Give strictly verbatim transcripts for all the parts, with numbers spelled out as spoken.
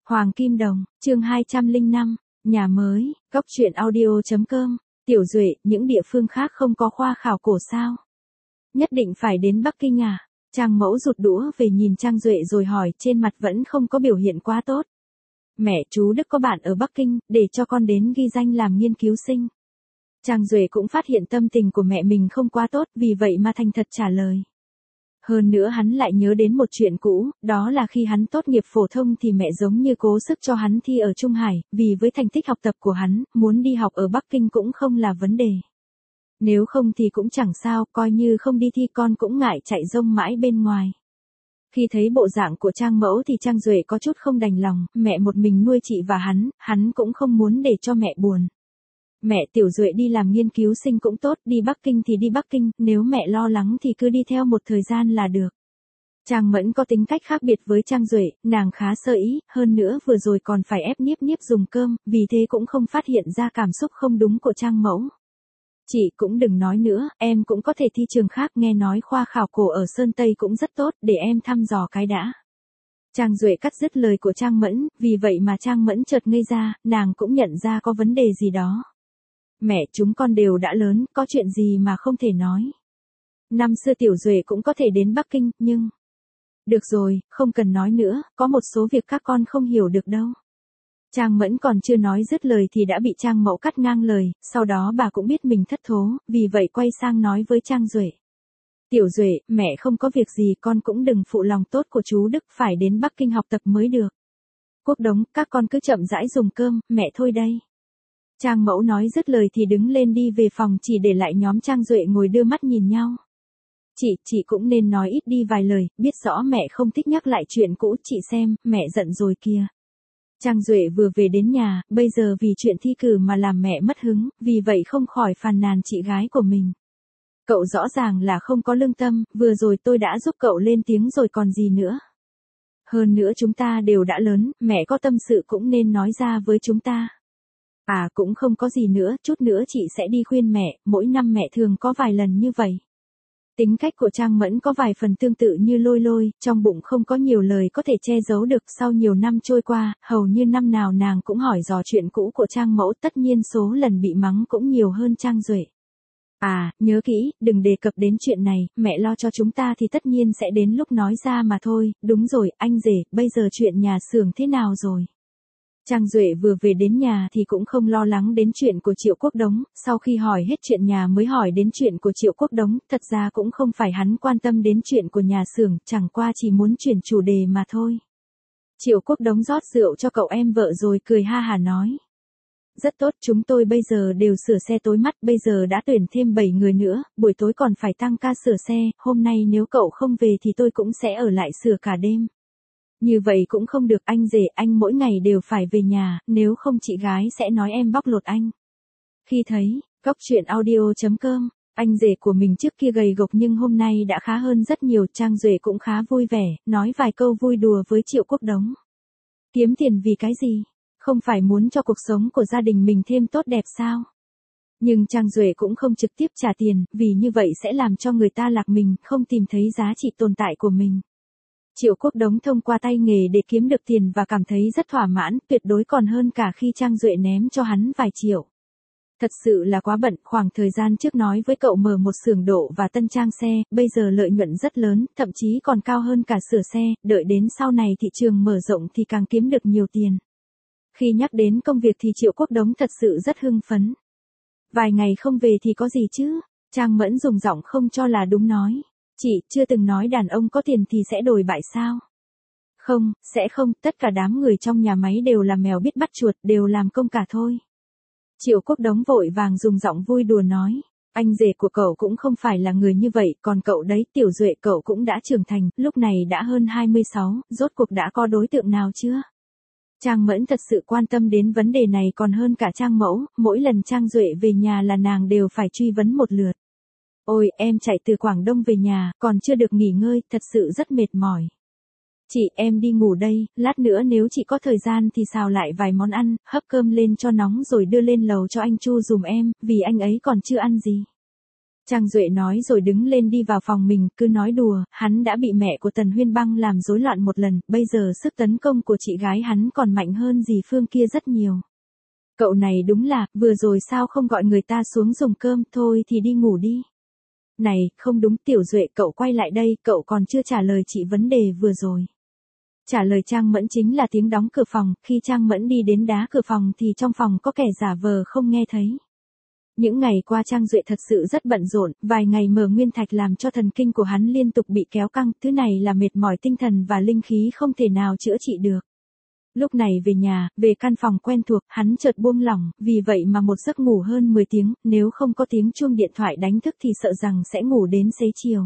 Hoàng Kim Đồng, chương hai trăm lẻ năm, nhà mới, góc truyện audio.com, Tiểu Duệ, những địa phương khác không có khoa khảo cổ sao? Nhất định phải đến Bắc Kinh à? Trang Mẫu rụt đũa về nhìn Trang Duệ rồi hỏi, trên mặt vẫn không có biểu hiện quá tốt. Mẹ, chú Đức có bạn ở Bắc Kinh, để cho con đến ghi danh làm nghiên cứu sinh. Trang Duệ cũng phát hiện tâm tình của mẹ mình không quá tốt, vì vậy mà thành thật trả lời. Hơn nữa hắn lại nhớ đến một chuyện cũ, đó là khi hắn tốt nghiệp phổ thông thì mẹ giống như cố sức cho hắn thi ở Trung Hải, vì với thành tích học tập của hắn, muốn đi học ở Bắc Kinh cũng không là vấn đề. Nếu không thì cũng chẳng sao, coi như không đi thi con cũng ngại chạy rông mãi bên ngoài. Khi thấy bộ dạng của Trang Mẫu thì Trang Duệ có chút không đành lòng, mẹ một mình nuôi chị và hắn, hắn cũng không muốn để cho mẹ buồn. Mẹ, Tiểu Duệ đi làm nghiên cứu sinh cũng tốt, đi Bắc Kinh thì đi Bắc Kinh, nếu mẹ lo lắng thì cứ đi theo một thời gian là được. Trang Mẫn có tính cách khác biệt với Trang Duệ, nàng khá sơ ý, hơn nữa vừa rồi còn phải ép Niếp Niếp dùng cơm, vì thế cũng không phát hiện ra cảm xúc không đúng của Trang Mẫu. Chị cũng đừng nói nữa, em cũng có thể thi trường khác, nghe nói khoa khảo cổ ở Sơn Tây cũng rất tốt, để em thăm dò cái đã. Trang Duệ cắt dứt lời của Trang Mẫn, vì vậy mà Trang Mẫn chợt ngây ra, nàng cũng nhận ra có vấn đề gì đó. Mẹ, chúng con đều đã lớn, có chuyện gì mà không thể nói. Năm xưa Tiểu Duệ cũng có thể đến Bắc Kinh, nhưng... Được rồi, không cần nói nữa, có một số việc các con không hiểu được đâu. Trang Mẫn còn chưa nói dứt lời thì đã bị Trang Mẫu cắt ngang lời, sau đó bà cũng biết mình thất thố, vì vậy quay sang nói với Trang Duệ. Tiểu Duệ, mẹ không có việc gì, con cũng đừng phụ lòng tốt của chú Đức, phải đến Bắc Kinh học tập mới được. Quốc Đống, các con cứ chậm rãi dùng cơm, mẹ thôi đây. Trang Mẫu nói dứt lời thì đứng lên đi về phòng, chỉ để lại nhóm Trang Duệ ngồi đưa mắt nhìn nhau. Chị, chị cũng nên nói ít đi vài lời, biết rõ mẹ không thích nhắc lại chuyện cũ, chị xem, mẹ giận rồi kìa. Trang Duệ vừa về đến nhà, bây giờ vì chuyện thi cử mà làm mẹ mất hứng, vì vậy không khỏi phàn nàn chị gái của mình. Cậu rõ ràng là không có lương tâm, vừa rồi tôi đã giúp cậu lên tiếng rồi còn gì nữa. Hơn nữa chúng ta đều đã lớn, mẹ có tâm sự cũng nên nói ra với chúng ta. À cũng không có gì nữa, chút nữa chị sẽ đi khuyên mẹ, mỗi năm mẹ thường có vài lần như vậy. Tính cách của Trang Mẫn có vài phần tương tự như Lôi Lôi, trong bụng không có nhiều lời có thể che giấu được. Sau nhiều năm trôi qua, hầu như năm nào nàng cũng hỏi dò chuyện cũ của Trang Mẫu, tất nhiên số lần bị mắng cũng nhiều hơn Trang Duệ. À, nhớ kỹ, đừng đề cập đến chuyện này, mẹ lo cho chúng ta thì tất nhiên sẽ đến lúc nói ra mà thôi. Đúng rồi, anh rể, bây giờ chuyện nhà xưởng thế nào rồi? Trang Duệ vừa về đến nhà thì cũng không lo lắng đến chuyện của Triệu Quốc Đống, sau khi hỏi hết chuyện nhà mới hỏi đến chuyện của Triệu Quốc Đống, thật ra cũng không phải hắn quan tâm đến chuyện của nhà xưởng, chẳng qua chỉ muốn chuyển chủ đề mà thôi. Triệu Quốc Đống rót rượu cho cậu em vợ rồi cười ha hả nói. Rất tốt, chúng tôi bây giờ đều sửa xe tối mắt, bây giờ đã tuyển thêm bảy người nữa, buổi tối còn phải tăng ca sửa xe, hôm nay nếu cậu không về thì tôi cũng sẽ ở lại sửa cả đêm. Như vậy cũng không được anh rể, anh mỗi ngày đều phải về nhà, nếu không chị gái sẽ nói em bóc lột anh. Khi thấy, góc truyện audio.com, anh rể của mình trước kia gầy gộc nhưng hôm nay đã khá hơn rất nhiều, Trang Duệ cũng khá vui vẻ, nói vài câu vui đùa với Triệu Quốc Đống. Kiếm tiền vì cái gì? Không phải muốn cho cuộc sống của gia đình mình thêm tốt đẹp sao? Nhưng Trang Duệ cũng không trực tiếp trả tiền, vì như vậy sẽ làm cho người ta lạc mình, không tìm thấy giá trị tồn tại của mình. Triệu Quốc Đống thông qua tay nghề để kiếm được tiền và cảm thấy rất thỏa mãn, tuyệt đối còn hơn cả khi Trang Duệ ném cho hắn vài triệu. Thật sự là quá bận, khoảng thời gian trước nói với cậu mở một xưởng độ và tân trang xe, bây giờ lợi nhuận rất lớn, thậm chí còn cao hơn cả sửa xe, đợi đến sau này thị trường mở rộng thì càng kiếm được nhiều tiền. Khi nhắc đến công việc thì Triệu Quốc Đống thật sự rất hưng phấn. Vài ngày không về thì có gì chứ? Trang Mẫn dùng giọng không cho là đúng nói. Chị, chưa từng nói đàn ông có tiền thì sẽ đồi bại sao? Không, sẽ không, tất cả đám người trong nhà máy đều là mèo biết bắt chuột, đều làm công cả thôi. Triệu Quốc Đống vội vàng dùng giọng vui đùa nói. Anh rể của cậu cũng không phải là người như vậy, còn cậu đấy, Tiểu Duệ cậu cũng đã trưởng thành, lúc này đã hơn hai mươi sáu, rốt cuộc đã có đối tượng nào chưa? Trang Mẫn thật sự quan tâm đến vấn đề này còn hơn cả Trang Mẫu, mỗi lần Trang Duệ về nhà là nàng đều phải truy vấn một lượt. Ôi, em chạy từ Quảng Đông về nhà, còn chưa được nghỉ ngơi, thật sự rất mệt mỏi. Chị, em đi ngủ đây, lát nữa nếu chị có thời gian thì xào lại vài món ăn, hấp cơm lên cho nóng rồi đưa lên lầu cho anh Chu dùm em, vì anh ấy còn chưa ăn gì. Trang Duệ nói rồi đứng lên đi vào phòng mình, cứ nói đùa, hắn đã bị mẹ của Tần Huyên Băng làm rối loạn một lần, bây giờ sức tấn công của chị gái hắn còn mạnh hơn dì Phương kia rất nhiều. Cậu này đúng là, vừa rồi sao không gọi người ta xuống dùng cơm, thôi thì đi ngủ đi. Này, không đúng Tiểu Duệ, cậu quay lại đây, cậu còn chưa trả lời chị vấn đề vừa rồi. Trả lời Trang Mẫn chính là tiếng đóng cửa phòng, khi Trang Mẫn đi đến đá cửa phòng thì trong phòng có kẻ giả vờ không nghe thấy. Những ngày qua Trang Duệ thật sự rất bận rộn, vài ngày mở nguyên thạch làm cho thần kinh của hắn liên tục bị kéo căng, thứ này là mệt mỏi tinh thần và linh khí không thể nào chữa trị được. Lúc này về nhà, về căn phòng quen thuộc, hắn chợt buông lỏng, vì vậy mà một giấc ngủ hơn mười tiếng, nếu không có tiếng chuông điện thoại đánh thức thì sợ rằng sẽ ngủ đến xế chiều.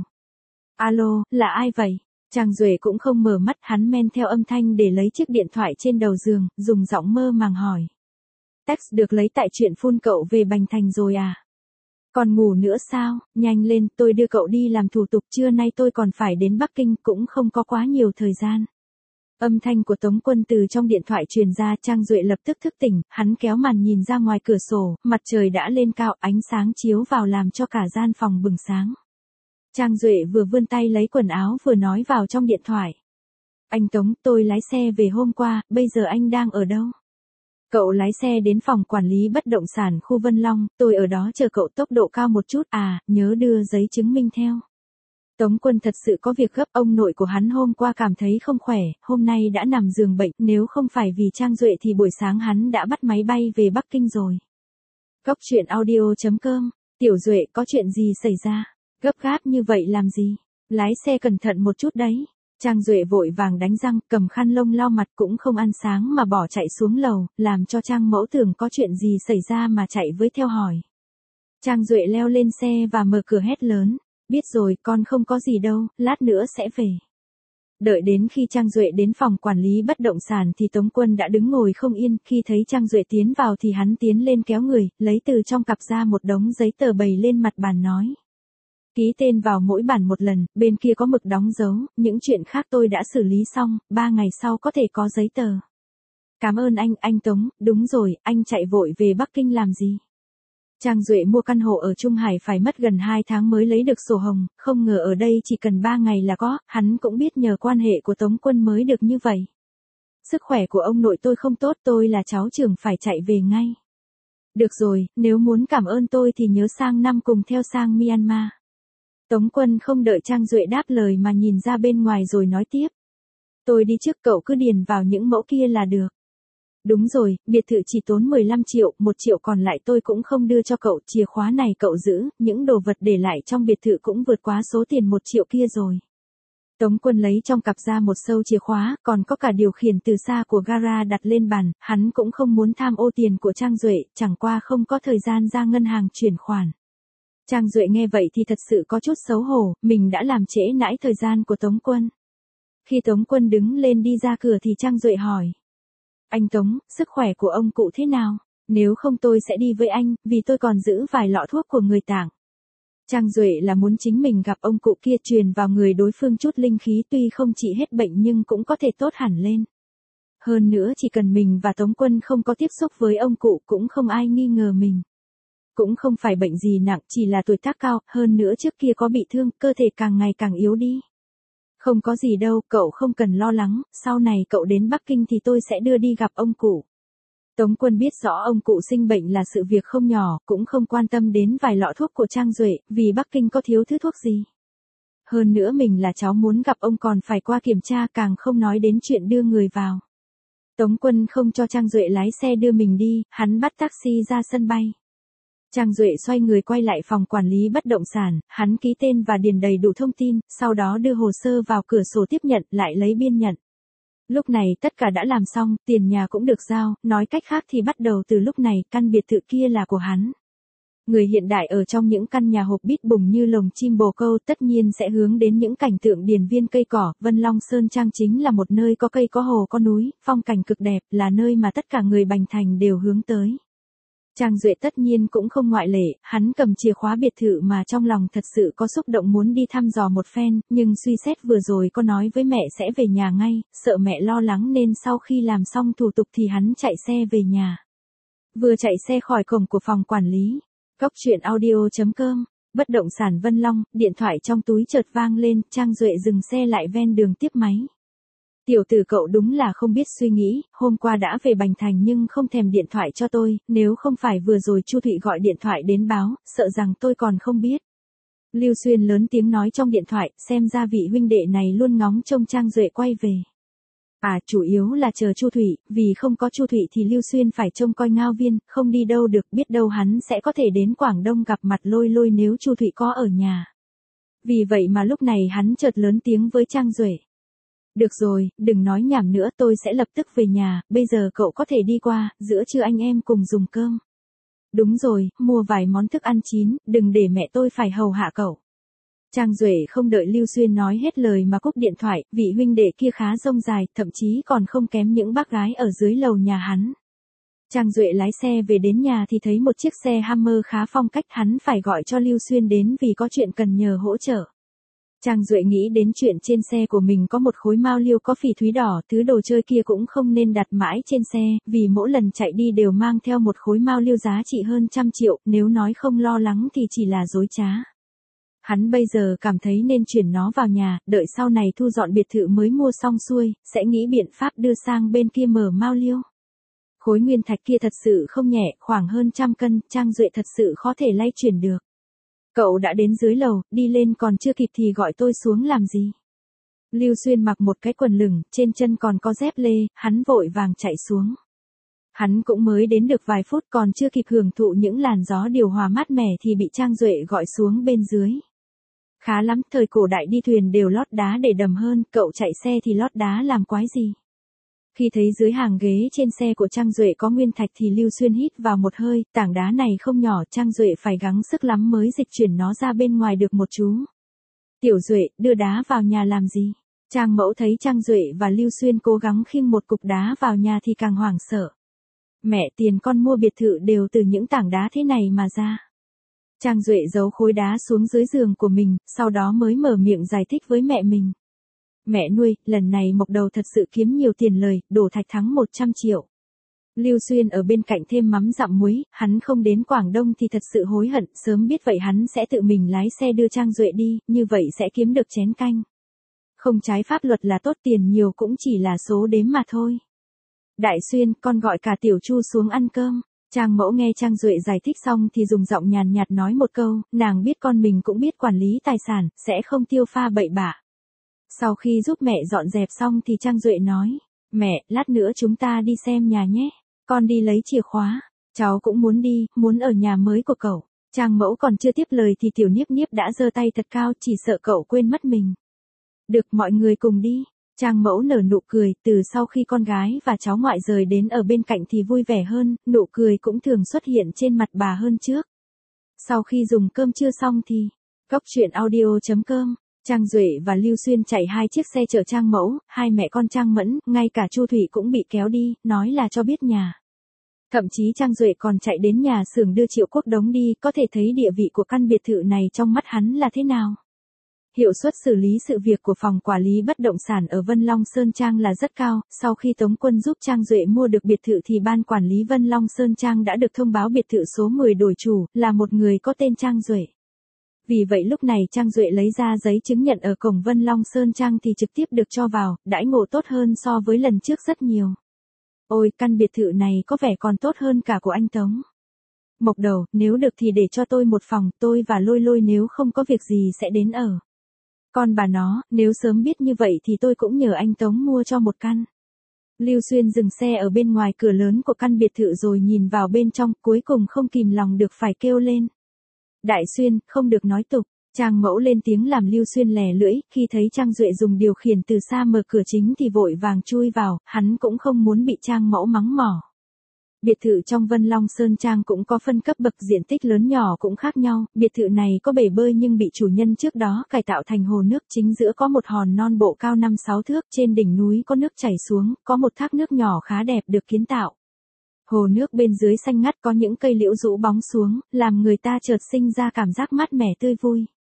Alo, là ai vậy? Trang Duệ cũng không mở mắt, hắn men theo âm thanh để lấy chiếc điện thoại trên đầu giường, dùng giọng mơ màng hỏi. Text được lấy tại chuyện phun cậu về Bành Thành rồi à? Còn ngủ nữa sao? Nhanh lên, tôi đưa cậu đi làm thủ tục, trưa nay tôi còn phải đến Bắc Kinh, cũng không có quá nhiều thời gian. Âm thanh của Tống Quân từ trong điện thoại truyền ra, Trang Duệ lập tức thức tỉnh, hắn kéo màn nhìn ra ngoài cửa sổ, mặt trời đã lên cao, ánh sáng chiếu vào làm cho cả gian phòng bừng sáng. Trang Duệ vừa vươn tay lấy quần áo vừa nói vào trong điện thoại. Anh Tống, tôi lái xe về hôm qua, bây giờ anh đang ở đâu? Cậu lái xe đến phòng quản lý bất động sản khu Vân Long, tôi ở đó chờ cậu, tốc độ cao một chút, à, nhớ đưa giấy chứng minh theo. Tống Quân thật sự có việc gấp, ông nội của hắn hôm qua cảm thấy không khỏe, hôm nay đã nằm giường bệnh, nếu không phải vì Trang Duệ thì buổi sáng hắn đã bắt máy bay về Bắc Kinh rồi. Góc truyện audio chấm com, Tiểu Duệ, có chuyện gì xảy ra? Gấp gáp như vậy làm gì? Lái xe cẩn thận một chút đấy. Trang Duệ vội vàng đánh răng, cầm khăn lông lau mặt, cũng không ăn sáng mà bỏ chạy xuống lầu, làm cho Trang Mẫu tưởng có chuyện gì xảy ra mà chạy với theo hỏi. Trang Duệ leo lên xe và mở cửa hét lớn. Biết rồi, con không có gì đâu, lát nữa sẽ về. Đợi đến khi Trang Duệ đến phòng quản lý bất động sản thì Tống Quân đã đứng ngồi không yên, khi thấy Trang Duệ tiến vào thì hắn tiến lên kéo người, lấy từ trong cặp ra một đống giấy tờ bày lên mặt bàn nói. Ký tên vào mỗi bản một lần, bên kia có mực đóng dấu, những chuyện khác tôi đã xử lý xong, ba ngày sau có thể có giấy tờ. Cảm ơn anh, anh Tống, đúng rồi, anh chạy vội về Bắc Kinh làm gì? Trang Duệ mua căn hộ ở Trung Hải phải mất gần hai tháng mới lấy được sổ hồng, không ngờ ở đây chỉ cần ba ngày là có, hắn cũng biết nhờ quan hệ của Tống Quân mới được như vậy. Sức khỏe của ông nội tôi không tốt, tôi là cháu trưởng phải chạy về ngay. Được rồi, nếu muốn cảm ơn tôi thì nhớ sang năm cùng theo sang Myanmar. Tống Quân không đợi Trang Duệ đáp lời mà nhìn ra bên ngoài rồi nói tiếp. Tôi đi trước, cậu cứ điền vào những mẫu kia là được. Đúng rồi, biệt thự chỉ tốn mười lăm triệu, một triệu còn lại tôi cũng không đưa cho cậu, chìa khóa này cậu giữ, những đồ vật để lại trong biệt thự cũng vượt quá số tiền một triệu kia rồi. Tống Quân lấy trong cặp ra một sâu chìa khóa, còn có cả điều khiển từ xa của gara đặt lên bàn, hắn cũng không muốn tham ô tiền của Trang Duệ, chẳng qua không có thời gian ra ngân hàng chuyển khoản. Trang Duệ nghe vậy thì thật sự có chút xấu hổ, mình đã làm trễ nãi thời gian của Tống Quân. Khi Tống Quân đứng lên đi ra cửa thì Trang Duệ hỏi. Anh Tống, sức khỏe của ông cụ thế nào? Nếu không tôi sẽ đi với anh, vì tôi còn giữ vài lọ thuốc của người Tảng. Trang Duệ là muốn chính mình gặp ông cụ kia, truyền vào người đối phương chút linh khí, tuy không trị hết bệnh nhưng cũng có thể tốt hẳn lên. Hơn nữa chỉ cần mình và Tống Quân không có tiếp xúc với ông cụ cũng không ai nghi ngờ mình. Cũng không phải bệnh gì nặng, chỉ là tuổi tác cao, hơn nữa trước kia có bị thương, cơ thể càng ngày càng yếu đi. Không có gì đâu, cậu không cần lo lắng, sau này cậu đến Bắc Kinh thì tôi sẽ đưa đi gặp ông cụ. Tống Quân biết rõ ông cụ sinh bệnh là sự việc không nhỏ, cũng không quan tâm đến vài lọ thuốc của Trang Duệ, vì Bắc Kinh có thiếu thứ thuốc gì. Hơn nữa mình là cháu muốn gặp ông còn phải qua kiểm tra, càng không nói đến chuyện đưa người vào. Tống Quân không cho Trang Duệ lái xe đưa mình đi, hắn bắt taxi ra sân bay. Trang Duệ xoay người quay lại phòng quản lý bất động sản, hắn ký tên và điền đầy đủ thông tin, sau đó đưa hồ sơ vào cửa sổ tiếp nhận, lại lấy biên nhận. Lúc này tất cả đã làm xong, tiền nhà cũng được giao, nói cách khác thì bắt đầu từ lúc này, căn biệt thự kia là của hắn. Người hiện đại ở trong những căn nhà hộp bít bùng như lồng chim bồ câu tất nhiên sẽ hướng đến những cảnh tượng điền viên cây cỏ, Vân Long Sơn Trang chính là một nơi có cây có hồ có núi, phong cảnh cực đẹp, là nơi mà tất cả người Bành Thành đều hướng tới. Trang Duệ tất nhiên cũng không ngoại lệ, hắn cầm chìa khóa biệt thự mà trong lòng thật sự có xúc động muốn đi thăm dò một phen, nhưng suy xét vừa rồi có nói với mẹ sẽ về nhà ngay, sợ mẹ lo lắng nên sau khi làm xong thủ tục thì hắn chạy xe về nhà. Vừa chạy xe khỏi cổng của phòng quản lý, góc truyện audio chấm com Bất động sản Vân Long, điện thoại trong túi chợt vang lên, Trang Duệ dừng xe lại ven đường tiếp máy. Tiểu tử cậu đúng là không biết suy nghĩ, hôm qua đã về Bành Thành nhưng không thèm điện thoại cho tôi, nếu không phải vừa rồi Chu Thụy gọi điện thoại đến báo, sợ rằng tôi còn không biết. Lưu Xuyên lớn tiếng nói trong điện thoại, xem ra vị huynh đệ này luôn ngóng trông Trang Duệ quay về. À, chủ yếu là chờ Chu Thụy, vì không có Chu Thụy thì Lưu Xuyên phải trông coi Ngao Viên, không đi đâu được, biết đâu hắn sẽ có thể đến Quảng Đông gặp mặt Lôi Lôi nếu Chu Thụy có ở nhà. Vì vậy mà lúc này hắn chợt lớn tiếng với Trang Duệ. Được rồi, đừng nói nhảm nữa, tôi sẽ lập tức về nhà, bây giờ cậu có thể đi qua, giữa trưa anh em cùng dùng cơm. Đúng rồi, mua vài món thức ăn chín, đừng để mẹ tôi phải hầu hạ cậu. Trang Duệ không đợi Lưu Xuyên nói hết lời mà cúp điện thoại, vị huynh đệ kia khá rông dài, thậm chí còn không kém những bác gái ở dưới lầu nhà hắn. Trang Duệ lái xe về đến nhà thì thấy một chiếc xe Hammer khá phong cách, hắn phải gọi cho Lưu Xuyên đến vì có chuyện cần nhờ hỗ trợ. Trang Duệ nghĩ đến chuyện trên xe của mình có một khối mao liêu có phỉ thúy đỏ, thứ đồ chơi kia cũng không nên đặt mãi trên xe, vì mỗi lần chạy đi đều mang theo một khối mao liêu giá trị hơn trăm triệu, nếu nói không lo lắng thì chỉ là dối trá. Hắn bây giờ cảm thấy nên chuyển nó vào nhà, đợi sau này thu dọn biệt thự mới mua xong xuôi, sẽ nghĩ biện pháp đưa sang bên kia mở mao liêu. Khối nguyên thạch kia thật sự không nhẹ, khoảng hơn trăm cân, Trang Duệ thật sự khó thể lay chuyển được. Cậu đã đến dưới lầu, đi lên còn chưa kịp thì gọi tôi xuống làm gì? Lưu Xuyên mặc một cái quần lửng, trên chân còn có dép lê, hắn vội vàng chạy xuống. Hắn cũng mới đến được vài phút còn chưa kịp hưởng thụ những làn gió điều hòa mát mẻ thì bị Trang Duệ gọi xuống bên dưới. Khá lắm, thời cổ đại đi thuyền đều lót đá để đầm hơn, cậu chạy xe thì lót đá làm quái gì? Khi thấy dưới hàng ghế trên xe của Trang Duệ có nguyên thạch thì Lưu Xuyên hít vào một hơi, tảng đá này không nhỏ, Trang Duệ phải gắng sức lắm mới dịch chuyển nó ra bên ngoài được một chú. Tiểu Duệ, đưa đá vào nhà làm gì? Trang Mẫu thấy Trang Duệ và Lưu Xuyên cố gắng khiêng một cục đá vào nhà thì càng hoảng sợ. Mẹ, tiền con mua biệt thự đều từ những tảng đá thế này mà ra. Trang Duệ giấu khối đá xuống dưới giường của mình, sau đó mới mở miệng giải thích với mẹ mình. Mẹ nuôi, lần này Mộc Đầu thật sự kiếm nhiều tiền lời, đổ thạch thắng một trăm triệu. Lưu Xuyên ở bên cạnh thêm mắm dặm muối, hắn không đến Quảng Đông thì thật sự hối hận, sớm biết vậy hắn sẽ tự mình lái xe đưa Trang Duệ đi, như vậy sẽ kiếm được chén canh. Không trái pháp luật là tốt, tiền nhiều cũng chỉ là số đếm mà thôi. Đại Xuyên, con gọi cả Tiểu Chu xuống ăn cơm. Trang Mẫu nghe Trang Duệ giải thích xong thì dùng giọng nhàn nhạt nói một câu, nàng biết con mình cũng biết quản lý tài sản, sẽ không tiêu pha bậy bạ. Sau khi giúp mẹ dọn dẹp xong thì Trang Duệ nói, mẹ, lát nữa chúng ta đi xem nhà nhé, con đi lấy chìa khóa, cháu cũng muốn đi, muốn ở nhà mới của cậu. Trang Mẫu còn chưa tiếp lời thì Tiểu Niếp Niếp đã giơ tay thật cao, chỉ sợ cậu quên mất mình. Được, mọi người cùng đi. Trang Mẫu nở nụ cười, từ sau khi con gái và cháu ngoại rời đến ở bên cạnh thì vui vẻ hơn, nụ cười cũng thường xuất hiện trên mặt bà hơn trước. Sau khi dùng cơm trưa xong thì, Góc Chuyện Audio chấm com, Trang Duệ và Lưu Xuyên chạy hai chiếc xe chở Trang Mẫu, hai mẹ con Trang Mẫn, ngay cả Chu Thủy cũng bị kéo đi, nói là cho biết nhà. Thậm chí Trang Duệ còn chạy đến nhà xưởng đưa Triệu Quốc Đống đi, có thể thấy địa vị của căn biệt thự này trong mắt hắn là thế nào. Hiệu suất xử lý sự việc của phòng quản lý bất động sản ở Vân Long Sơn Trang là rất cao, sau khi Tống Quân giúp Trang Duệ mua được biệt thự thì ban quản lý Vân Long Sơn Trang đã được thông báo biệt thự số mười đổi chủ, là một người có tên Trang Duệ. Vì vậy lúc này Trang Duệ lấy ra giấy chứng nhận ở cổng Vân Long Sơn Trang thì trực tiếp được cho vào, đãi ngộ tốt hơn so với lần trước rất nhiều. Ôi, căn biệt thự này có vẻ còn tốt hơn cả của anh Tống. Mộc Đầu, nếu được thì để cho tôi một phòng, tôi và Lôi Lôi nếu không có việc gì sẽ đến ở. Con bà nó, nếu sớm biết như vậy thì tôi cũng nhờ anh Tống mua cho một căn. Lưu Xuyên dừng xe ở bên ngoài cửa lớn của căn biệt thự rồi nhìn vào bên trong, cuối cùng không kìm lòng được phải kêu lên. Đại Xuyên, không được nói tục. Trang Mẫu lên tiếng làm Lưu Xuyên lè lưỡi, khi thấy Trang Duệ dùng điều khiển từ xa mở cửa chính thì vội vàng chui vào, hắn cũng không muốn bị Trang Mẫu mắng mỏ. Biệt thự trong Vân Long Sơn Trang cũng có phân cấp bậc, diện tích lớn nhỏ cũng khác nhau, biệt thự này có bể bơi nhưng bị chủ nhân trước đó cải tạo thành hồ nước, chính giữa có một hòn non bộ cao năm sáu thước, trên đỉnh núi có nước chảy xuống, có một thác nước nhỏ khá đẹp được kiến tạo. Hồ nước bên dưới xanh ngắt có những cây liễu rũ bóng xuống, làm người ta chợt sinh ra cảm giác mát mẻ tươi vui.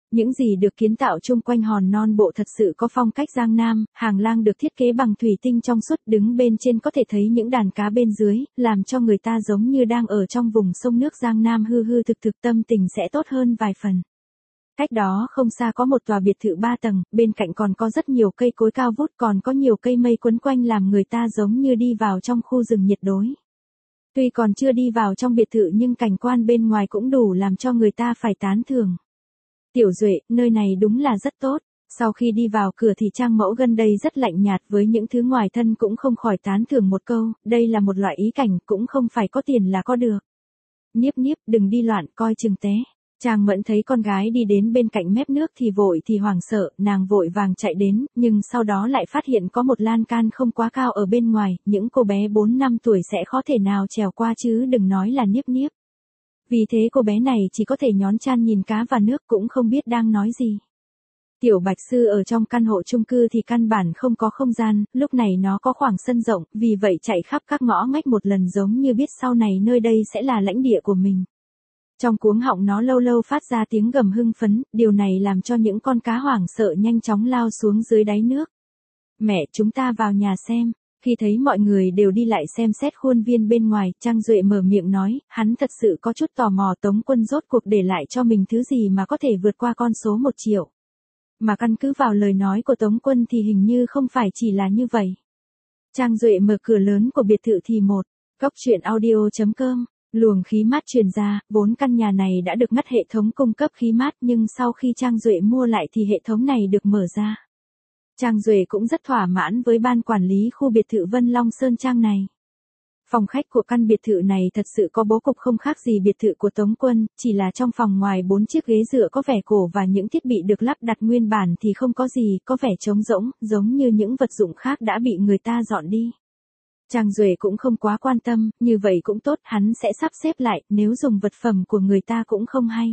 Những gì được kiến tạo chung quanh hòn non bộ thật sự có phong cách Giang Nam, hàng lang được thiết kế bằng thủy tinh trong suốt, đứng bên trên có thể thấy những đàn cá bên dưới, làm cho người ta giống như đang ở trong vùng sông nước Giang Nam hư hư thực thực, tâm tình sẽ tốt hơn vài phần. Cách đó không xa có một tòa biệt thự ba tầng, bên cạnh còn có rất nhiều cây cối cao vút, còn có nhiều cây mây quấn quanh làm người ta giống như đi vào trong khu rừng nhiệt đới. Tuy còn chưa đi vào trong biệt thự nhưng cảnh quan bên ngoài cũng đủ làm cho người ta phải tán thưởng. Tiểu Duệ, nơi này đúng là rất tốt. Sau khi đi vào cửa thì Trang Mẫu gần đây rất lạnh nhạt với những thứ ngoài thân, cũng không khỏi tán thưởng một câu, đây là một loại ý cảnh, cũng không phải có tiền là có được. Niếp Niếp, đừng đi loạn, coi chừng té. Trang Mẫn thấy con gái đi đến bên cạnh mép nước thì vội thì hoảng sợ, nàng vội vàng chạy đến, nhưng sau đó lại phát hiện có một lan can không quá cao ở bên ngoài, những cô bé bốn năm tuổi sẽ khó thể nào trèo qua chứ đừng nói là Niếp Niếp. Vì thế cô bé này chỉ có thể nhón chan nhìn cá và nước, cũng không biết đang nói gì. Tiểu Bạch Sư ở trong căn hộ chung cư thì căn bản không có không gian, lúc này nó có khoảng sân rộng, vì vậy chạy khắp các ngõ ngách một lần giống như biết sau này nơi đây sẽ là lãnh địa của mình. Trong cuống họng nó lâu lâu phát ra tiếng gầm hưng phấn, điều này làm cho những con cá hoảng sợ nhanh chóng lao xuống dưới đáy nước. Mẹ, chúng ta vào nhà xem. Khi thấy mọi người đều đi lại xem xét khuôn viên bên ngoài, Trang Duệ mở miệng nói, hắn thật sự có chút tò mò Tống Quân rốt cuộc để lại cho mình thứ gì mà có thể vượt qua con số một triệu. Mà căn cứ vào lời nói của Tống Quân thì hình như không phải chỉ là như vậy. Trang Duệ mở cửa lớn của biệt thự thì một, góc truyện audio chấm com, luồng khí mát truyền ra, vốn căn nhà này đã được ngắt hệ thống cung cấp khí mát nhưng sau khi Trang Duệ mua lại thì hệ thống này được mở ra. Trang Duệ cũng rất thỏa mãn với ban quản lý khu biệt thự Vân Long Sơn Trang này. Phòng khách của căn biệt thự này thật sự có bố cục không khác gì biệt thự của Tống Quân, chỉ là trong phòng ngoài bốn chiếc ghế dựa có vẻ cổ và những thiết bị được lắp đặt nguyên bản thì không có gì, có vẻ trống rỗng, giống như những vật dụng khác đã bị người ta dọn đi. Trang Duệ cũng không quá quan tâm, như vậy cũng tốt, hắn sẽ sắp xếp lại, nếu dùng vật phẩm của người ta cũng không hay.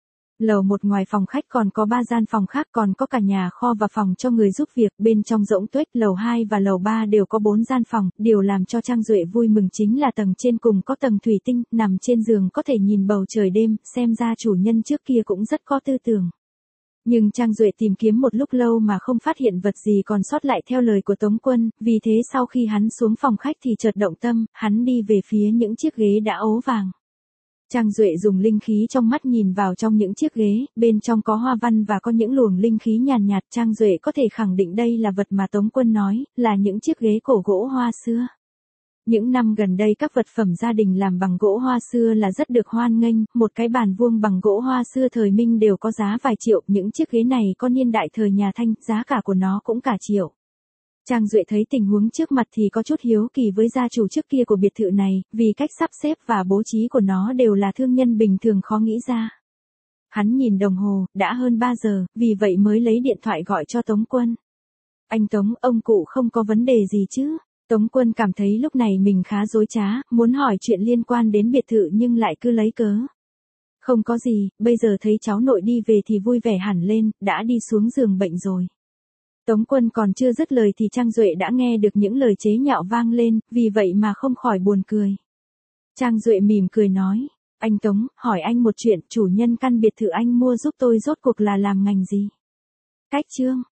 Lầu một ngoài phòng khách còn có ba gian phòng khác, còn có cả nhà kho và phòng cho người giúp việc, bên trong rỗng tuếch. Lầu hai và lầu ba đều có bốn gian phòng, điều làm cho Trang Duệ vui mừng chính là tầng trên cùng có tầng thủy tinh, nằm trên giường có thể nhìn bầu trời đêm, xem ra chủ nhân trước kia cũng rất có tư tưởng. Nhưng Trang Duệ tìm kiếm một lúc lâu mà không phát hiện vật gì còn sót lại theo lời của Tống Quân, vì thế sau khi hắn xuống phòng khách thì chợt động tâm, hắn đi về phía những chiếc ghế đã ố vàng. Trang Duệ dùng linh khí trong mắt nhìn vào trong những chiếc ghế, bên trong có hoa văn và có những luồng linh khí nhàn nhạt, nhạt. Trang Duệ có thể khẳng định đây là vật mà Tống Quân nói, là những chiếc ghế cổ gỗ hoa xưa. Những năm gần đây các vật phẩm gia đình làm bằng gỗ hoa xưa là rất được hoan nghênh, một cái bàn vuông bằng gỗ hoa xưa thời Minh đều có giá vài triệu, những chiếc ghế này có niên đại thời nhà Thanh, giá cả của nó cũng cả triệu. Trang Duệ thấy tình huống trước mặt thì có chút hiếu kỳ với gia chủ trước kia của biệt thự này, vì cách sắp xếp và bố trí của nó đều là thương nhân bình thường khó nghĩ ra. Hắn nhìn đồng hồ, đã hơn ba giờ, vì vậy mới lấy điện thoại gọi cho Tống Quân. Anh Tống, ông cụ không có vấn đề gì chứ? Tống Quân cảm thấy lúc này mình khá dối trá, muốn hỏi chuyện liên quan đến biệt thự nhưng lại cứ lấy cớ. Không có gì, bây giờ thấy cháu nội đi về thì vui vẻ hẳn lên, đã đi xuống giường bệnh rồi. Tống Quân còn chưa dứt lời thì Trang Duệ đã nghe được những lời chế nhạo vang lên, vì vậy mà không khỏi buồn cười. Trang Duệ mỉm cười nói, anh Tống, hỏi anh một chuyện, chủ nhân căn biệt thự anh mua giúp tôi rốt cuộc là làm ngành gì? Cách chương.